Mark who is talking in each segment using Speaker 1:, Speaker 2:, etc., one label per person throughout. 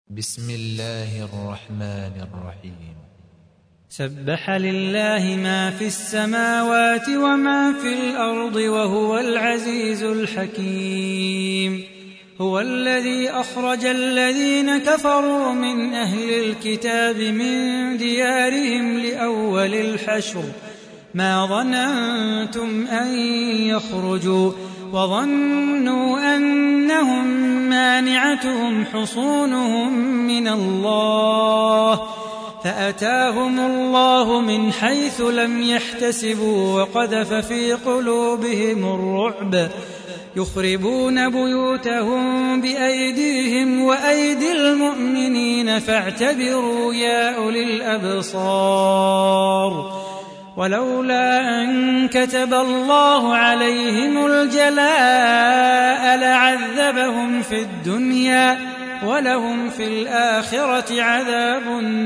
Speaker 1: بسم الله الرحمن الرحيم.
Speaker 2: سبح لله ما في السماوات وما في الأرض وهو العزيز الحكيم. هو الذي أخرج الذين كفروا من أهل الكتاب من ديارهم لأول الحشر ما ظننتم أن يخرجوا وظنوا أنهم مانعتهم حصونهم من الله فأتاهم الله من حيث لم يحتسبوا وقذف في قلوبهم الرعب يخربون بيوتهم بأيديهم وأيدي المؤمنين فاعتبروا يا أولي الأبصار. ولولا أن كتب الله عليهم الجلاء لعذبهم في الدنيا ولهم في الآخرة عذاب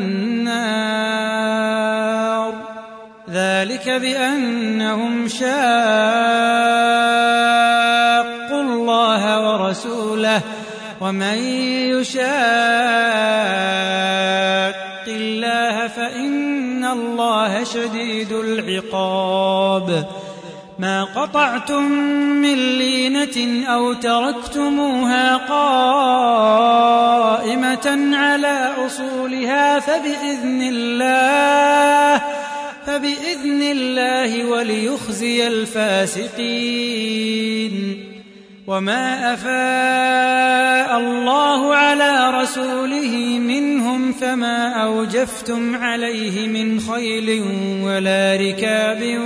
Speaker 2: النار. ذلك بأنهم شاقوا الله ورسوله ومن يشاق الله فإن الله شديد العقاب. ما قطعتم من لينة أو تركتموها قائمة على أصولها فبإذن الله وليخزي الفاسقين. وما أفاء الله على رسوله منهم فما أوجفتم عليه من خيل ولا ركاب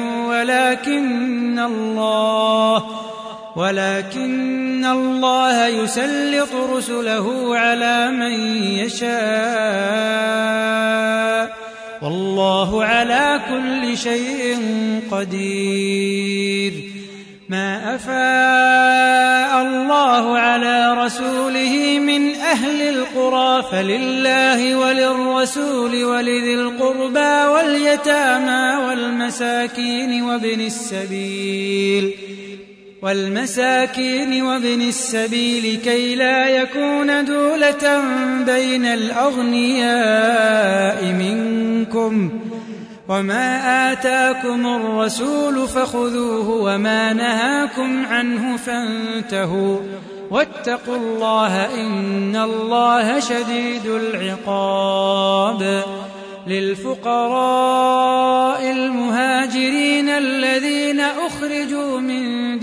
Speaker 2: ولكن الله يسلط رسله على من يشاء والله على كل شيء قدير. ما أفاء الله على رسوله من أهل القرى فلله وللرسول ولذي القربى واليتامى والمساكين وابن السبيل كي لا يكون دولة بين الأغنياء منكم. وما آتاكم الرسول فخذوه وما نهاكم عنه فانتهوا واتقوا الله إن الله شديد العقاب. للفقراء المهاجرين الذين أخرجوا من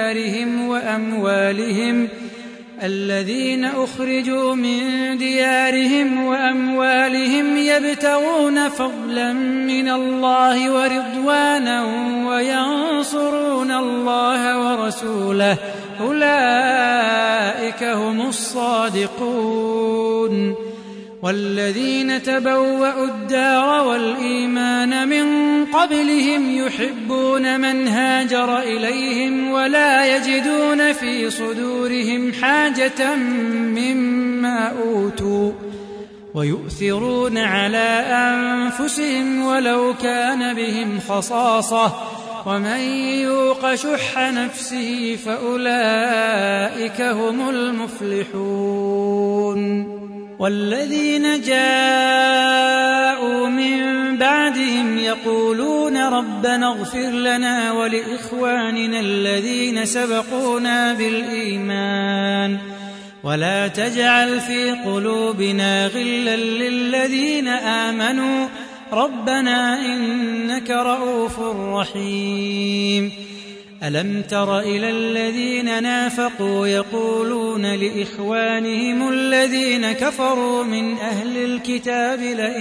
Speaker 2: ديارهم وأموالهم يبتغون فضلا من الله ورضوانا وينصرون الله ورسوله أولئك هم الصادقون. والذين تبوأوا الدار والإيمان من قبلهم يحبون من هاجر إليهم ولا يجدون في صدورهم حاجة مما أوتوا ويؤثرون على أنفسهم ولو كان بهم خصاصة ومن يوق شح نفسه فأولئك هم المفلحون. والذين جاءوا من بعدهم يقولون ربنا اغفر لنا ولإخواننا الذين سبقونا بالإيمان ولا تجعل في قلوبنا غلا للذين آمنوا ربنا إنك رؤوف رحيم. ألم تر إلى الذين نافقوا يقولون لإخوانهم الذين كفروا من أهل الكتاب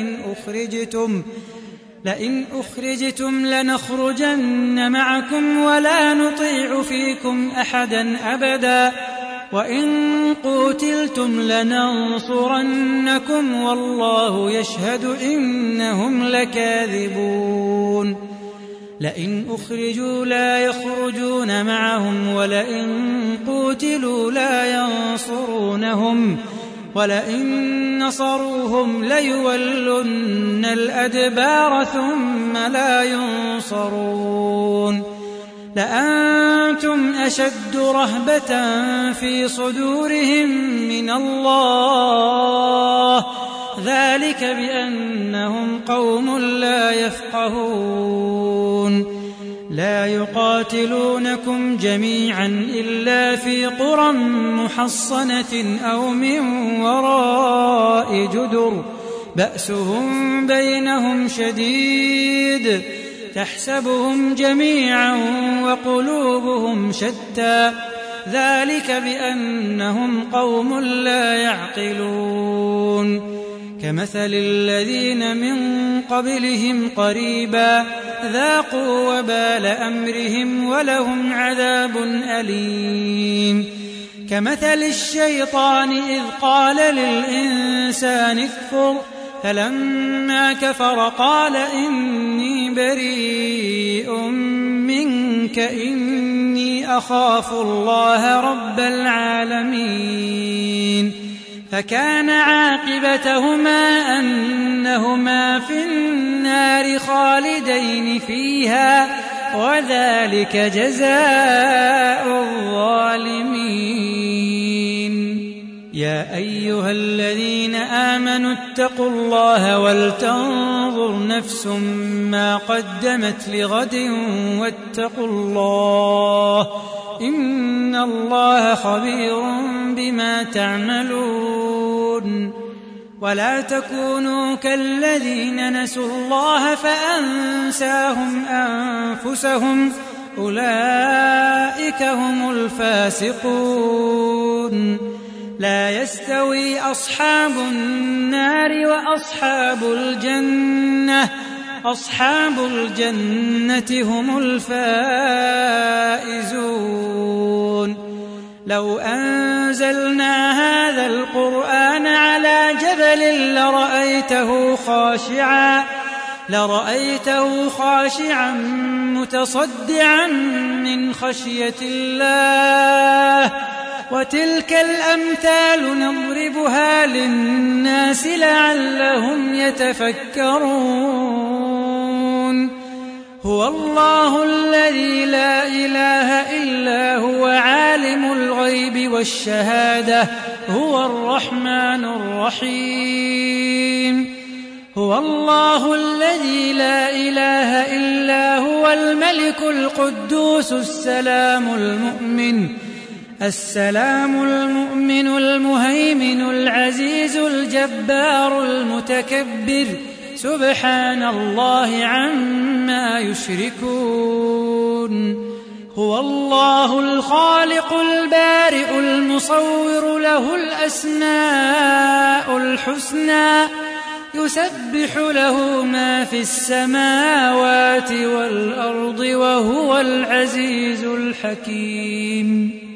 Speaker 2: لئن أخرجتم لنخرجن معكم ولا نطيع فيكم أحدا أبدا وإن قوتلتم لننصرنكم والله يشهد إنهم لكاذبون. لئن أخرجوا لا يخرجون معهم ولئن قوتلوا لا ينصرونهم ولئن نصروهم ليولن الأدبار ثم لا ينصرون. لأنتم أشد رهبة في صدورهم من الله ذلك بأنهم قوم لا يفقهون لا يقاتلونكم جميعا إلا في قرى محصنة أو من وراء جدر بأسهم بينهم شديد تحسبهم جميعا وقلوبهم شتى ذلك بأنهم قوم لا يعقلون كمثل الذين من قبلهم قريبا ذاقوا وبال أمرهم ولهم عذاب أليم كمثل الشيطان إذ قال للإنسان اكفر فلما كفر قال إني بريء منك إني أخاف الله رب العالمين فكان عاقبتهما أنهما في النار خالدين فيها وذلك جزاء الظالمين يا أيها الذين آمنوا اتقوا الله ولتنظر نفس ما قدمت لغد واتقوا الله إن الله خبير بما تعملون ولا تكونوا كالذين نسوا الله فأنساهم أنفسهم أولئك هم الفاسقون لا يستوي أصحاب النار وأصحاب الجنة أصحاب الجنة هم الفائزون لو أنزلنا هذا القرآن على جبل لرأيته خاشعا متصدعا من خشية الله وتلك الأمثال نضربها للناس لعلهم يتفكرون هو الله الذي لا إله إلا هو عالم الغيب والشهادة هو الرحمن الرحيم هو الله الذي لا إله إلا هو الملك القدوس السلام المؤمن المهيمن العزيز الجبار المتكبر سبحان الله عما يشركون هو الله الخالق البارئ المصور له الأسماء الحسنى يسبح له ما في السماوات والأرض وهو العزيز الحكيم